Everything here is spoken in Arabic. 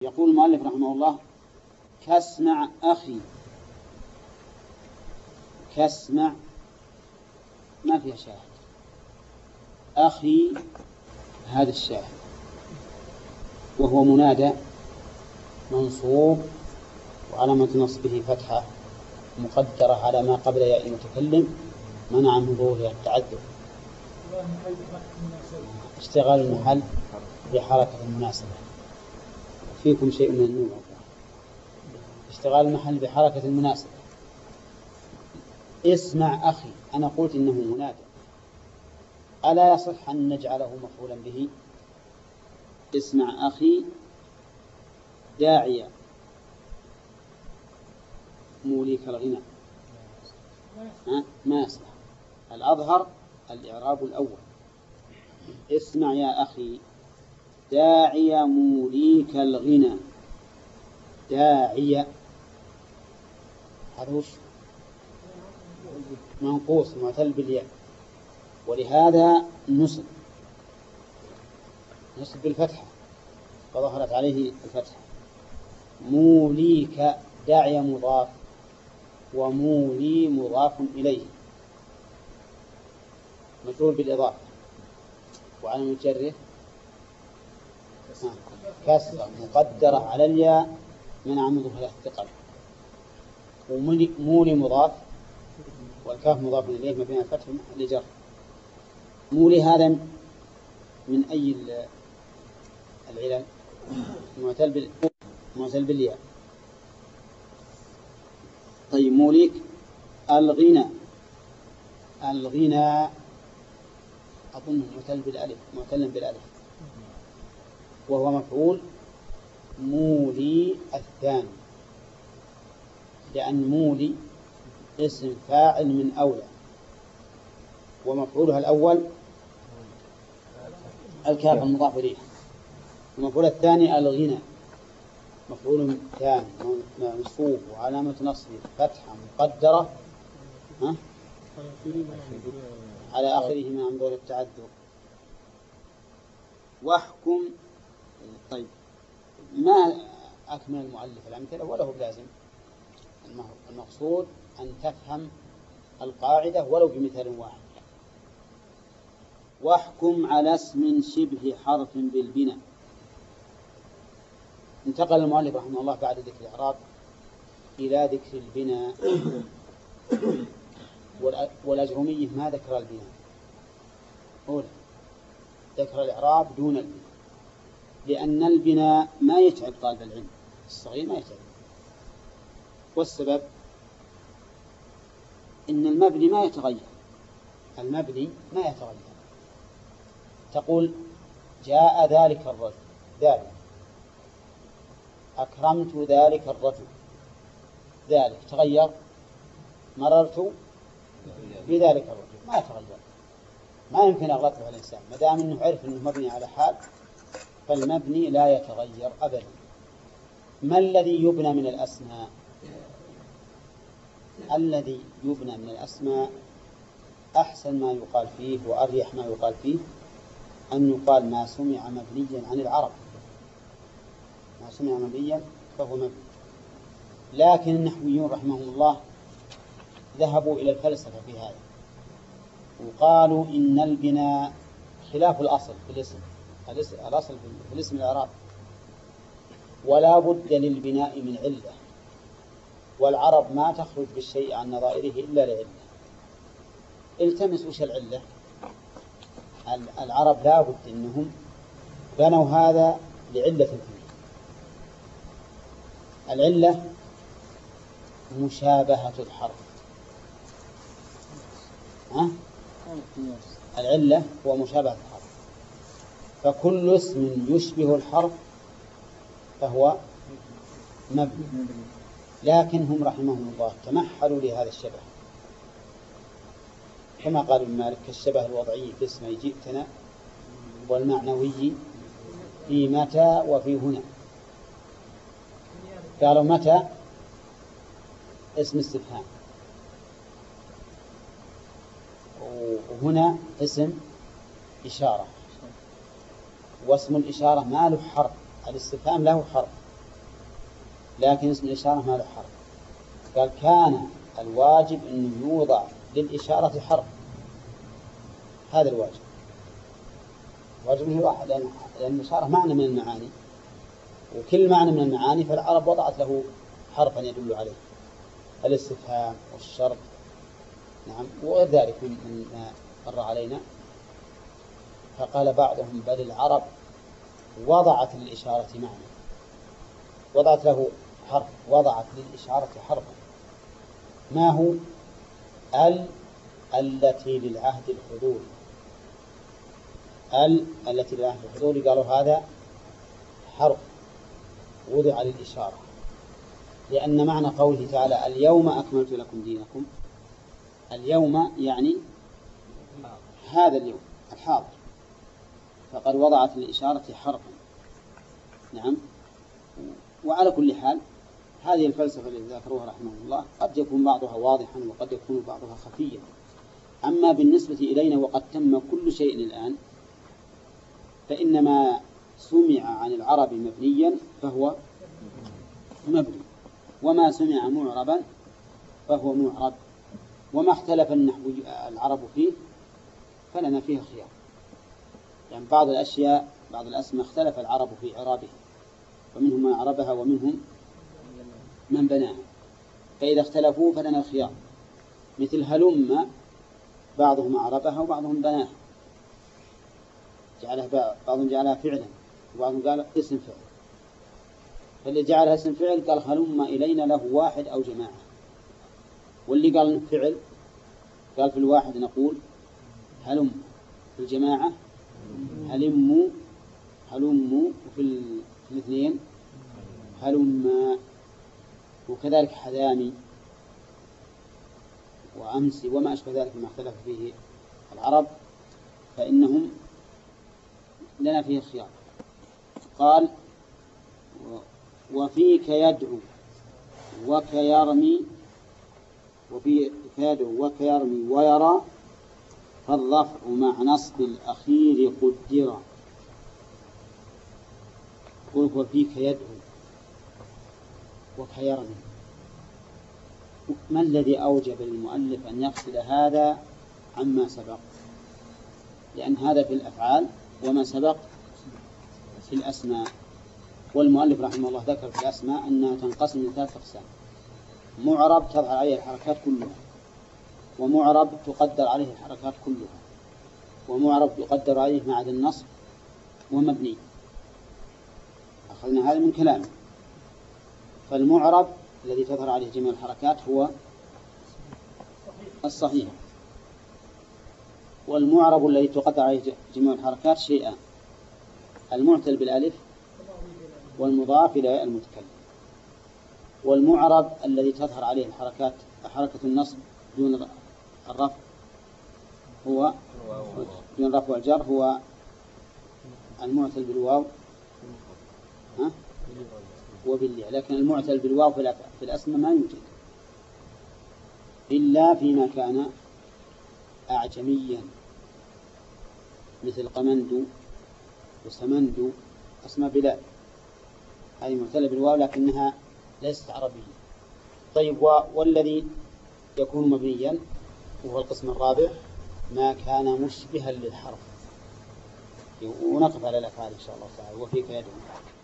يقول المؤلف رحمه الله: كاسمع أخي. كاسمع ما فيها شاهد، أخي هذا الشاهد، وهو منادى منصوب وعلامة نصبه فتحة مقدرة على ما قبل ياء المتكلم منع من ظهورها التعذر. اشتغال المحل بحركة المناسبة. فيكم شيء من النور. اشتغال المحل بحركة المناسبة. اسمع أخي، أنا قلت إنه منادى، ألا يصح أن نجعله مفعولا به؟ اسمع أخي داعية موليك الغنى. ما يصلح. الأظهر الإعراب الأول. اسمع يا أخي داعية موليك الغنى. داعية هذا وش؟ منقوص معتل بالياء، ولهذا نصب بالفتحة فظهرت عليه الفتحة. موليك داعية مضاف، ومولي مضاف إليه مجرور بالإضافة، وعلى مجره كسرة مقدرة على الياء منع من ظهورها الثقل. ومولي مضاف والكاف مضاف إليه ما بين الفتح لجر. مولي هذا من أي العلل؟ معتل بالياء. طيب موليك الغنى. الغنى أظن معتل بالألف وهو مفعول مولي الثاني، لأن مولي اسم فاعل من أولى، ومفعولها الأول الكاف المضاف إليه، ومفعول الثاني الغنى مفعول ثاني منصوب وعلامة نصبه فتحة مقدرة على آخره من ظهور التعذر. واحكم. طيب ما أكمل المؤلف الأمثلة وله بلازم. المقصود أن تفهم القاعدة ولو بمثال واحد. واحكم على اسم شبه حرف بالبناء. انتقل المؤلف رحمه الله بعد ذكر الإعراب إلى ذكر البناء، والأجرمية ما ذكر البناء، أولا ذكر الإعراب دون البناء، لأن البناء ما يتعب طالب العلم الصغير، ما يتعب. والسبب إن المبني ما يتغير. المبني ما يتغير. تقول جاء ذلك الرجل، ذلك. أكرمت ذلك الرجل، ذلك تغير. مررت بذلك الرجل، ما يتغير. ما يمكن أغلطه الإنسان ما دام أنه عرف أنه مبني على حال، فالمبني لا يتغير أبدا. ما الذي يبنى من الأسماء؟ الذي يبنى من الأسماء أحسن ما يقال فيه وأريح ما يقال فيه أن يقال ما سمع مبنيا عن العرب. ما سمع مبنيا فهو مبني. لكن النحويون رحمهم الله ذهبوا إلى الفلسفة في هذا، وقالوا إن البناء خلاف الأصل في الاسم. الأصل في الاسم الإعراب، ولا بد للبناء من علة، والعرب ما تخرج بالشيء عن نظائره إلا لعلة. التمس وش العلة. العرب لا بد أنهم بنوا هذا لعلة فيه. العلة مشابهة الحرف. العلة هو مشابهة الحرف، فكل اسم يشبه الحرف فهو مبني. لكن هم رحمهم الله تمحلوا لهذا الشبه، كما قال ابن مالك: كالشبه الوضعي في اسمي جئتنا، والمعنوي في متى وفي هنا. قالوا متى اسم استفهام، وهنا اسم إشارة، واسم الإشارة ما له حرف. الاستفهام له حرف لكن اسم الإشارة ما له حرف. قال كان الواجب أن يوضع للإشارة حرف، هذا الواجب. الواجب هي واحد، لأن الإشارة معنى من المعاني، وكل معنى من المعاني فالعرب وضعت له حرفا يدل عليه، الاستفهام والشرط، نعم، وغير ذلك مما مر علينا. فقال بعضهم بل العرب وضعت للإشارة معنى، وضعت له حرف، وضعت للإشارة حرفا. ما هو؟ التي للعهد الحضوري. التي للعهد الحضوري قالوا هذا حرف وضع للإشارة، لأن معنى قوله تعالى اليوم أكملت لكم دينكم، اليوم يعني هذا اليوم الحاضر، فقد وضعت للإشارة حرفا. نعم. وعلى كل حال هذه الفلسفة التي ذكروها رحمه الله قد يكون بعضها واضحا وقد يكون بعضها خفيا. أما بالنسبة إلينا وقد تم كل شيء الآن، فإنما سمع عن العرب مبنيا فهو مبني، وما سمع معربا فهو معرب، وما اختلف العرب فيه فلنا فيه خيار. يعني بعض الأشياء، بعض الأسماء اختلف العرب في إعرابها، ومنهم من أعربها ومنهم من بناها، فإذا اختلفوا فلنا الخيار. مثل هلم بعضهم أعربها وبعضهم بناها، بعضهم جعلها فعلا وبعضهم قال اسم فعل. فاللي جعلها اسم فعل قال هلم إلينا له واحد أو جماعة، واللي قال فعل قال في الواحد نقول هلم، في الجماعة هلموا، وفي الاثنين هلم. وكذلك حذامي وأمسي وما أشبه ذلك مما اختلف فيه العرب، فإنهم لنا فيه الخيار. قال وفيك يدعو وكيرمي، وفيك يدعو وكيرمي ويرى، فالرفع مع نصب الأخير قدر. قل وفيك يدعو وكيرمي، ما الذي أوجب المؤلف أن يفصل هذا عما سبق؟ لأن هذا في الأفعال وما سبق في الأسماء. والمؤلف رحمه الله ذكر في الأسماء أنها تنقسم إلى 3 أقسام: معرب تظهر عليه الحركات كلها، ومعرب تقدر عليه الحركات كلها، ومعرب يقدر عليه ما عدا النصب، ومبني. أخذنا هذا من كلامه. فالمعرب الذي تظهر عليه جميع الحركات هو الصحيح، والمعرب الذي تقدر عليه جميع الحركات شيئان: المعتل بالألف والمضاف إلى المتكلم. والمعرب الذي تظهر عليه الحركات حركة النصب دون الرفع هو دون الرفع والجر هو المعتل بالواو وبالياء. لكن المعتل بالواو في الأسماء ما يوجد إلا فيما كان أعجميا، مثل قمند وسمند، أسماء بلاد، هذه معتلة بالواو لكنها ليست عربية. طيب، والذي يكون مبنيا وهو القسم الرابع ما كان مشبها للحرف. ونقف على الأفعال إن شاء الله تعالى. وفيك يدعو.